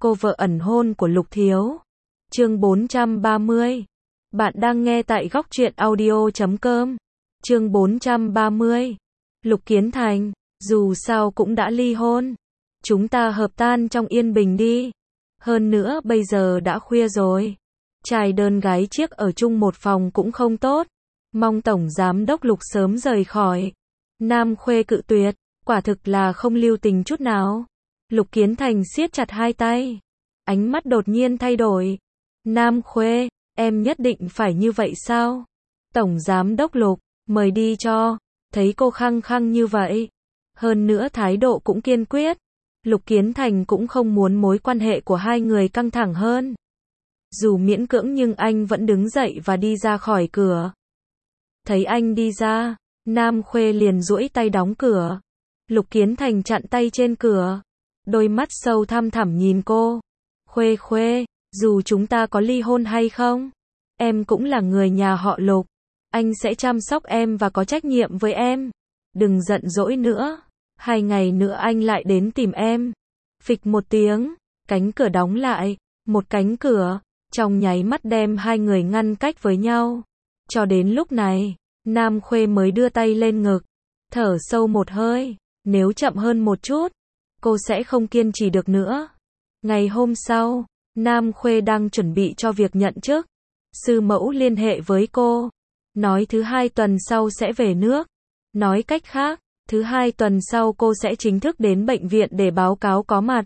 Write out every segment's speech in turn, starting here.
cô vợ ẩn hôn của Lục Thiếu. Chương 430. Bạn đang nghe tại góc truyện audio.com. Chương 430. Lục Kiến Thành, dù sao cũng đã ly hôn. Chúng ta hợp tan trong yên bình đi. Hơn nữa bây giờ đã khuya rồi. Trai đơn gái chiếc ở chung một phòng cũng không tốt. Mong Tổng Giám đốc Lục sớm rời khỏi. Nam Khuê cự tuyệt, quả thực là không lưu tình chút nào. Lục Kiến Thành siết chặt hai tay. Ánh mắt đột nhiên thay đổi. Nam Khuê, em nhất định phải như vậy sao? Tổng Giám đốc Lục, mời đi cho. Thấy cô khăng khăng như vậy. Hơn nữa thái độ cũng kiên quyết. Lục Kiến Thành cũng không muốn mối quan hệ của hai người căng thẳng hơn. Dù miễn cưỡng nhưng anh vẫn đứng dậy và đi ra khỏi cửa. Thấy anh đi ra, Nam Khuê liền duỗi tay đóng cửa. Lục Kiến Thành chặn tay trên cửa. Đôi mắt sâu thăm thẳm nhìn cô. Khuê Khuê, dù chúng ta có ly hôn hay không, em cũng là người nhà họ Lục. Anh sẽ chăm sóc em và có trách nhiệm với em. Đừng giận dỗi nữa. 2 ngày nữa anh lại đến tìm em. Phịch một tiếng, cánh cửa đóng lại. Một cánh cửa, trong nháy mắt đem hai người ngăn cách với nhau. Cho đến lúc này, Nam Khuê mới đưa tay lên ngực. Thở sâu một hơi. Nếu chậm hơn một chút, cô sẽ không kiên trì được nữa. Ngày hôm sau, Nam Khuê đang chuẩn bị cho việc nhận chức. Sư mẫu liên hệ với cô. Nói thứ 2 tuần sau sẽ về nước. Nói cách khác, thứ 2 tuần sau cô sẽ chính thức đến bệnh viện để báo cáo có mặt.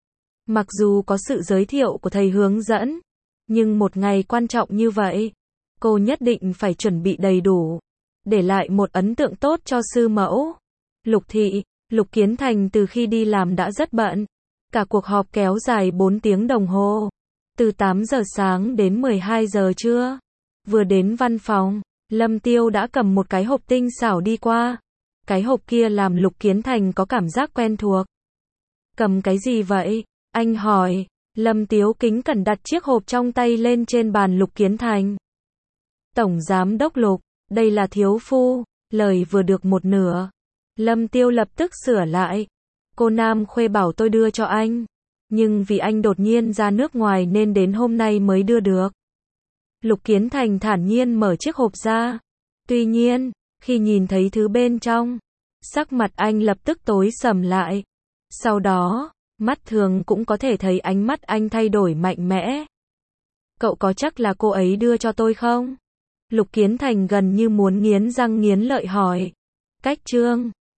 Mặc dù có sự giới thiệu của thầy hướng dẫn, nhưng một ngày quan trọng như vậy, cô nhất định phải chuẩn bị đầy đủ, để lại một ấn tượng tốt cho sư mẫu. Lục thị, Lục Kiến Thành từ khi đi làm đã rất bận. Cả cuộc họp kéo dài 4 tiếng đồng hồ. Từ 8 giờ sáng đến 12 giờ trưa. Vừa đến văn phòng, Lâm Tiêu đã cầm một cái hộp tinh xảo đi qua. Cái hộp kia làm Lục Kiến Thành có cảm giác quen thuộc. Cầm cái gì vậy? Anh hỏi. Lâm Tiếu kính cẩn đặt chiếc hộp trong tay lên trên bàn Lục Kiến Thành. Tổng Giám đốc Lục, đây là thiếu phu. Lời vừa được một nửa, Lâm Tiêu lập tức sửa lại. Cô Nam Khuê bảo tôi đưa cho anh. Nhưng vì anh đột nhiên ra nước ngoài nên đến hôm nay mới đưa được. Lục Kiến Thành thản nhiên mở chiếc hộp ra. Tuy nhiên, khi nhìn thấy thứ bên trong, sắc mặt anh lập tức tối sầm lại. Sau đó, mắt thường cũng có thể thấy ánh mắt anh thay đổi mạnh mẽ. Cậu có chắc là cô ấy đưa cho tôi không? Lục Kiến Thành gần như muốn nghiến răng nghiến lợi hỏi. Cách Trương,